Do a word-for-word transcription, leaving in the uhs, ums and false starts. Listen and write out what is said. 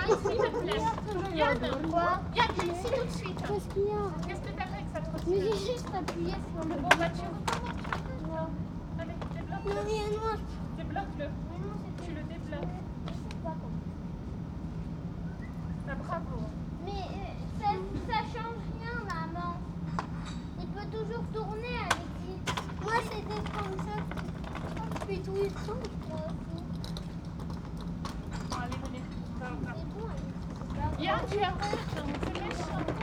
ici le place. Yann, Quoi? Yann, viens ici tout de suite. Qu'est-ce qu'il y a? Qu'est-ce que t'as fait avec ça trottinette? Mais j'ai juste appuyé sur le Bon, bah tu recommences. Non. Allez, débloque-le. Non, mais moi, Débloque-le. mais non, c'est Tu le débloques. je sais pas comment. Ah, bravo. Mais euh, ça, ça change rien, maman. Il peut toujours tourner avec lui. Moi, c'était comme ça depuis tout le temps, je crois aussi. Bon, allez, venez. C'est bon, elle est- Yann, tu arrêtes, c'est méchant.